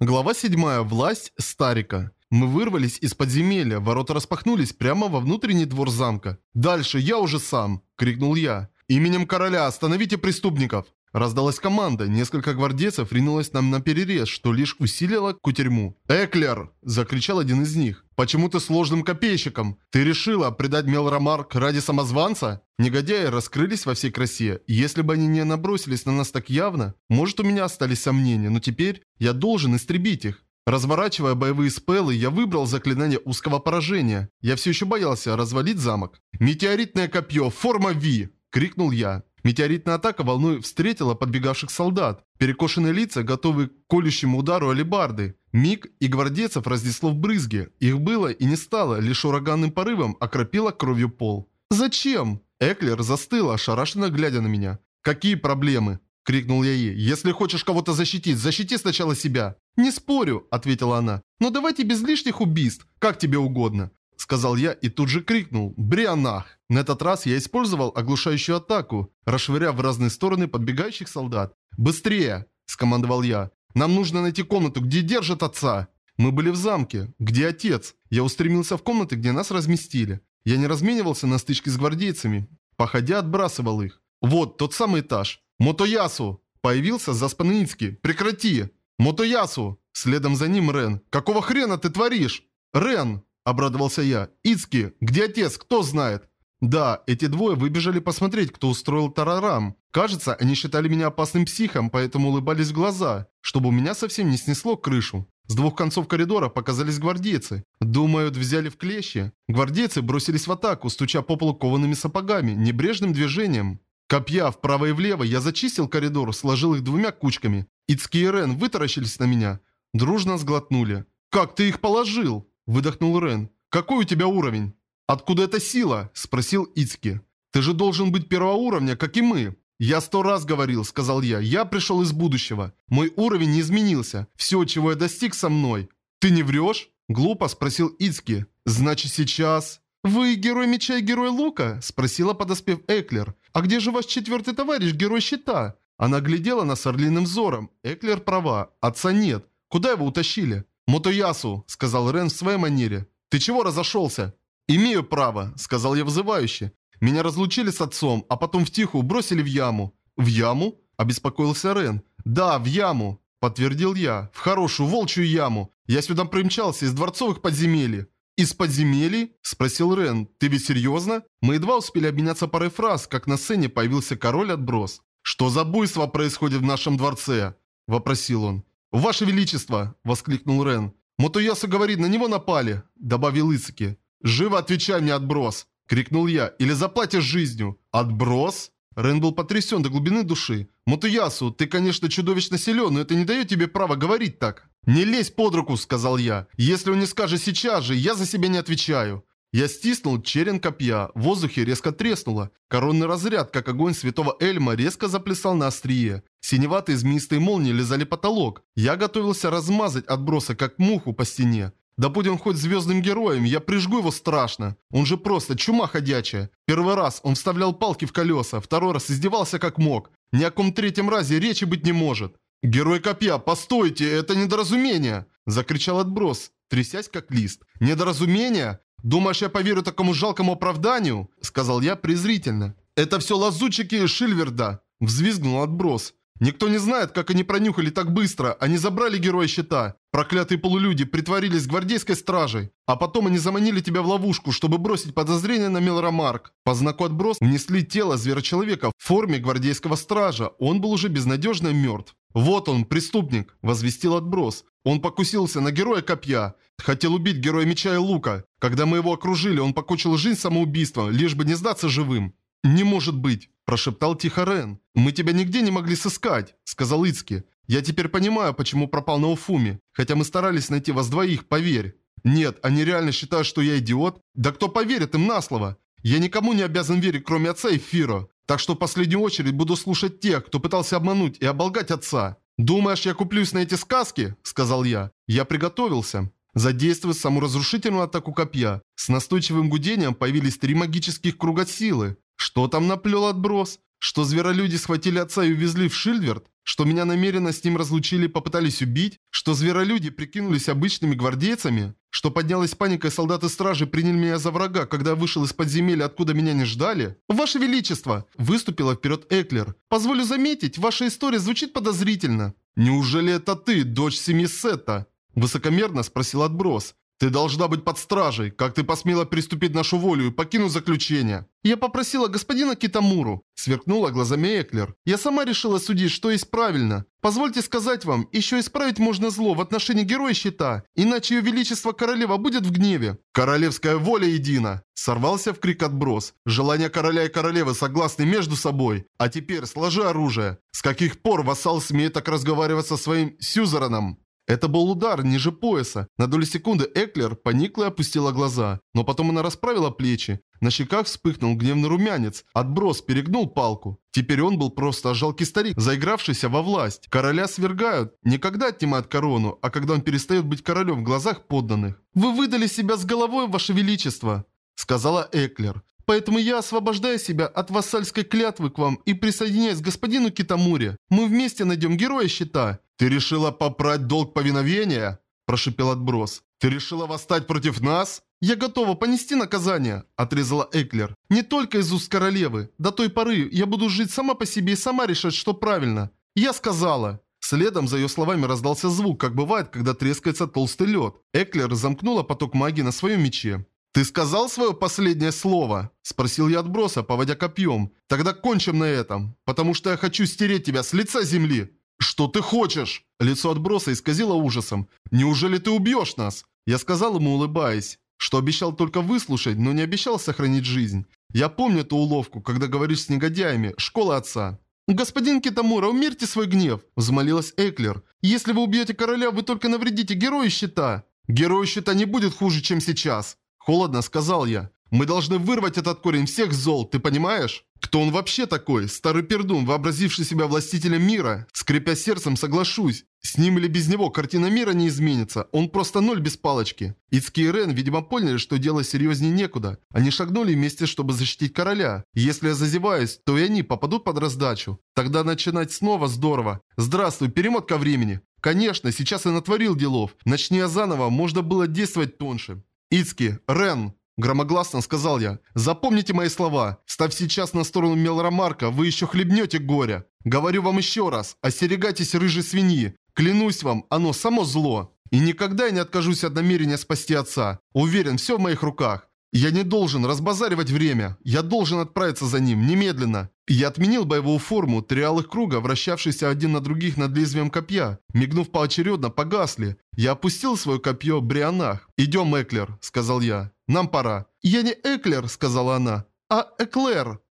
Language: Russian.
Глава 7. Власть Старика. Мы вырвались из подземелья, ворота распахнулись прямо во внутренний двор замка. «Дальше, я уже сам!» – крикнул я. «Именем короля остановите преступников!» Раздалась команда, несколько гвардейцев ринулось нам на перерез, что лишь усилило кутерьму. «Эклер!» – закричал один из них. «Почему ты сложным копейщиком? Ты решила предать Мелромарк ради самозванца?» Негодяи раскрылись во всей красе. Если бы они не набросились на нас так явно, может, у меня остались сомнения, но теперь я должен истребить их. Разворачивая боевые спеллы, я выбрал заклинание узкого поражения. Я все еще боялся развалить замок. «Метеоритное копье, форма V!» – крикнул я. Метеоритная атака волной встретила подбегавших солдат. Перекошенные лица, готовые к колющему удару алебарды. Миг, и гвардейцев разнесло в брызги. Их было и не стало, лишь ураганным порывом окропило кровью пол. «Зачем?» Эклер застыла, ошарашенно глядя на меня. «Какие проблемы?» – крикнул я ей. «Если хочешь кого-то защитить, защити сначала себя». «Не спорю», – ответила она. «Но давайте без лишних убийств, как тебе угодно», – сказал я и тут же крикнул. «Брианах!» На этот раз я использовал оглушающую атаку, расшвыряв в разные стороны подбегающих солдат. «Быстрее!» – скомандовал я. «Нам нужно найти комнату, где держат отца». Мы были в замке. Где отец? Я устремился в комнаты, где нас разместили. Я не разменивался на стычки с гвардейцами. Походя, отбрасывал их. Вот, тот самый этаж. «Мотоясу!» Появился заспанный Ицки. «Прекрати!» «Мотоясу!» Следом за ним Рен. «Какого хрена ты творишь?» «Рен!» Обрадовался я. «Ицки, где отец? Кто знает?» Да, эти двое выбежали посмотреть, кто устроил тарарам. Кажется, они считали меня опасным психом, поэтому улыбались в глаза, чтобы у меня совсем не снесло крышу. С двух концов коридора показались гвардейцы. Думают, взяли в клещи. Гвардейцы бросились в атаку, стуча по полу коваными сапогами, небрежным движением. Копья вправо и влево, я зачистил коридор, сложил их двумя кучками. Ицки и Рен вытаращились на меня. Дружно сглотнули. «Как ты их положил?» – выдохнул Рен. «Какой у тебя уровень?» «Откуда эта сила?» – спросил Ицки. «Ты же должен быть первого уровня, как и мы». «Я 100 раз говорил», – сказал я. «Я пришел из будущего. Мой уровень не изменился. Все, чего я достиг, со мной». «Ты не врешь?» – глупо спросил Ицки. «Значит, сейчас...» «Вы герой меча и герой лука?» – спросила, подоспев Эклер. «А где же ваш четвертый товарищ, герой щита?» Она глядела нас орлиным взором. Эклер права. Отца нет. Куда его утащили? «Мотоясу», – сказал Рен в своей манере. «Ты чего разошелся?» «Имею право», – сказал я вызывающе. «Меня разлучили с отцом, а потом втихую бросили в яму». «В яму?» – обеспокоился Рен. «Да, в яму», – подтвердил я. «В хорошую волчью яму. Я сюда примчался из дворцовых подземелий». «Из подземелий?» – спросил Рен. «Ты ведь серьезно?» Мы едва успели обменяться парой фраз, как на сцене появился король-отброс. «Что за буйство происходит в нашем дворце?» – вопросил он. «Ваше Величество!» – воскликнул Рен. «Мотоясу говорит, на него напали!» – добавил Ицки. «Живо отвечай мне, отброс!» – крикнул я. «Или заплатишь жизнью!» «Отброс?» Рен был потрясен до глубины души. «Мотоясу, ты, конечно, чудовищно силен, но это не дает тебе права говорить так!» «Не лезь под руку!» – сказал я. «Если он не скажет сейчас же, я за себя не отвечаю!» Я стиснул черен копья. В воздухе резко треснуло. Коронный разряд, как огонь святого Эльма, резко заплясал на острие. Синеватые змеистые молнии лизали потолок. Я готовился размазать отброса, как муху по стене. Да будь он хоть звездным героем, я прижгу его страшно. Он же просто чума ходячая. Первый раз он вставлял палки в колеса, второй раз издевался как мог. Ни о ком третьем разе речи быть не может. «Герой копья, постойте, это недоразумение!» – закричал отброс, трясясь как лист. «Недоразумение? Думаешь, я поверю такому жалкому оправданию?» – сказал я презрительно. «Это все лазутчики Шильверда!» – взвизгнул отброс. «Никто не знает, как они пронюхали так быстро. Они забрали героя щита. Проклятые полулюди притворились гвардейской стражей. А потом они заманили тебя в ловушку, чтобы бросить подозрение на Мелромарк. По знаку отброс внесли тело зверочеловека в форме гвардейского стража. Он был уже безнадежно мертв. «Вот он, преступник», – возвестил отброс. «Он покусился на героя копья. Хотел убить героя меча и лука. Когда мы его окружили, он покончил жизнь самоубийством, лишь бы не сдаться живым». «Не может быть», – прошептал тихо Рен. «Мы тебя нигде не могли сыскать», – сказал Ицки. «Я теперь понимаю, почему пропал на Уфуме. Хотя мы старались найти вас двоих, поверь». «Нет, они реально считают, что я идиот? Да кто поверит им на слово? Я никому не обязан верить, кроме отца и Фиро. Так что в последнюю очередь буду слушать тех, кто пытался обмануть и оболгать отца». «Думаешь, я куплюсь на эти сказки?» – сказал я. Я приготовился. Задействуя саму разрушительную атаку копья. С настойчивым гудением появились 3 магических круга силы. Что там наплел отброс? Что зверолюди схватили отца и увезли в Шильверд? Что меня намеренно с ним разлучили и попытались убить? Что зверолюди прикинулись обычными гвардейцами? Что поднялась паника и солдаты стражи приняли меня за врага, когда я вышел из подземелья, откуда меня не ждали? Ваше Величество! Выступила вперед Эклер. Позволю заметить, ваша история звучит подозрительно. Неужели это ты, дочь семьи Сетта? Высокомерно спросил отброс. Ты должна быть под стражей. Как ты посмела приступить нашу волю и покинуть заключение? Я попросила господина Китамуру. Сверкнула глазами Эклер. Я сама решила судить, что есть правильно. Позвольте сказать вам, еще исправить можно зло в отношении Героя Щита, иначе ее величество королева будет в гневе. Королевская воля едина. Сорвался в крик отброс. Желания короля и королевы согласны между собой. А теперь сложи оружие. С каких пор вассал смеет так разговаривать со своим сюзераном? Это был удар ниже пояса. На долю секунды Эклер поникла и опустила глаза. Но потом она расправила плечи. На щеках вспыхнул гневный румянец. Отброс перегнул палку. Теперь он был просто жалкий старик, заигравшийся во власть. Короля свергают. Не когда отнимают корону, а когда он перестает быть королем в глазах подданных. «Вы выдали себя с головой, ваше величество», — сказала Эклер. «Поэтому я освобождаю себя от вассальской клятвы к вам и присоединяюсь к господину Китамуре. Мы вместе найдем Героя Щита». «Ты решила попрать долг повиновения?» – прошипел отброс. «Ты решила восстать против нас?» «Я готова понести наказание», – отрезала Эклер. «Не только из уст королевы. До той поры я буду жить сама по себе и сама решать, что правильно. Я сказала». Следом за ее словами раздался звук, как бывает, когда трескается толстый лед. Эклер замкнула поток магии на своем мече. «Ты сказал свое последнее слово?» – спросил я отброса, поводя копьем. «Тогда кончим на этом, потому что я хочу стереть тебя с лица земли». «Что ты хочешь?» Лицо отброса исказило ужасом. «Неужели ты убьешь нас?» Я сказал ему, улыбаясь, что обещал только выслушать, но не обещал сохранить жизнь. Я помню эту уловку, когда говоришь с негодяями, школа отца. «Господин Китамура, умерьте свой гнев!» – взмолилась Эклер. «Если вы убьете короля, вы только навредите Герою Щита!» «Герою Щита не будет хуже, чем сейчас!» Холодно сказал я. «Мы должны вырвать этот корень всех зол, ты понимаешь?» Кто он вообще такой? Старый пердун, вообразивший себя властителем мира? Скрипя сердцем, соглашусь. С ним или без него картина мира не изменится. Он просто ноль без палочки. Ицки и Рен, видимо, поняли, что дело серьезнее некуда. Они шагнули вместе, чтобы защитить короля. Если я зазеваюсь, то и они попадут под раздачу. Тогда начинать снова здорово. Здравствуй, перемотка времени. Конечно, сейчас я натворил делов. Начни я заново, можно было действовать тоньше. Ицки, Рен. Громогласно сказал я. «Запомните мои слова. Став сейчас на сторону Мелромарка, вы еще хлебнете горя. Говорю вам еще раз. Остерегайтесь рыжей свиньи. Клянусь вам, оно само зло. И никогда я не откажусь от намерения спасти отца. Уверен, все в моих руках. Я не должен разбазаривать время. Я должен отправиться за ним, немедленно». Я отменил боевую форму, три алых круга, вращавшиеся один на других над лезвием копья. Мигнув поочередно, погасли. Я опустил свое копье Брианах. «Идем, Эклер», — сказал я. «Нам пора». «Я не Эклер», — сказала она, — «а Эклер».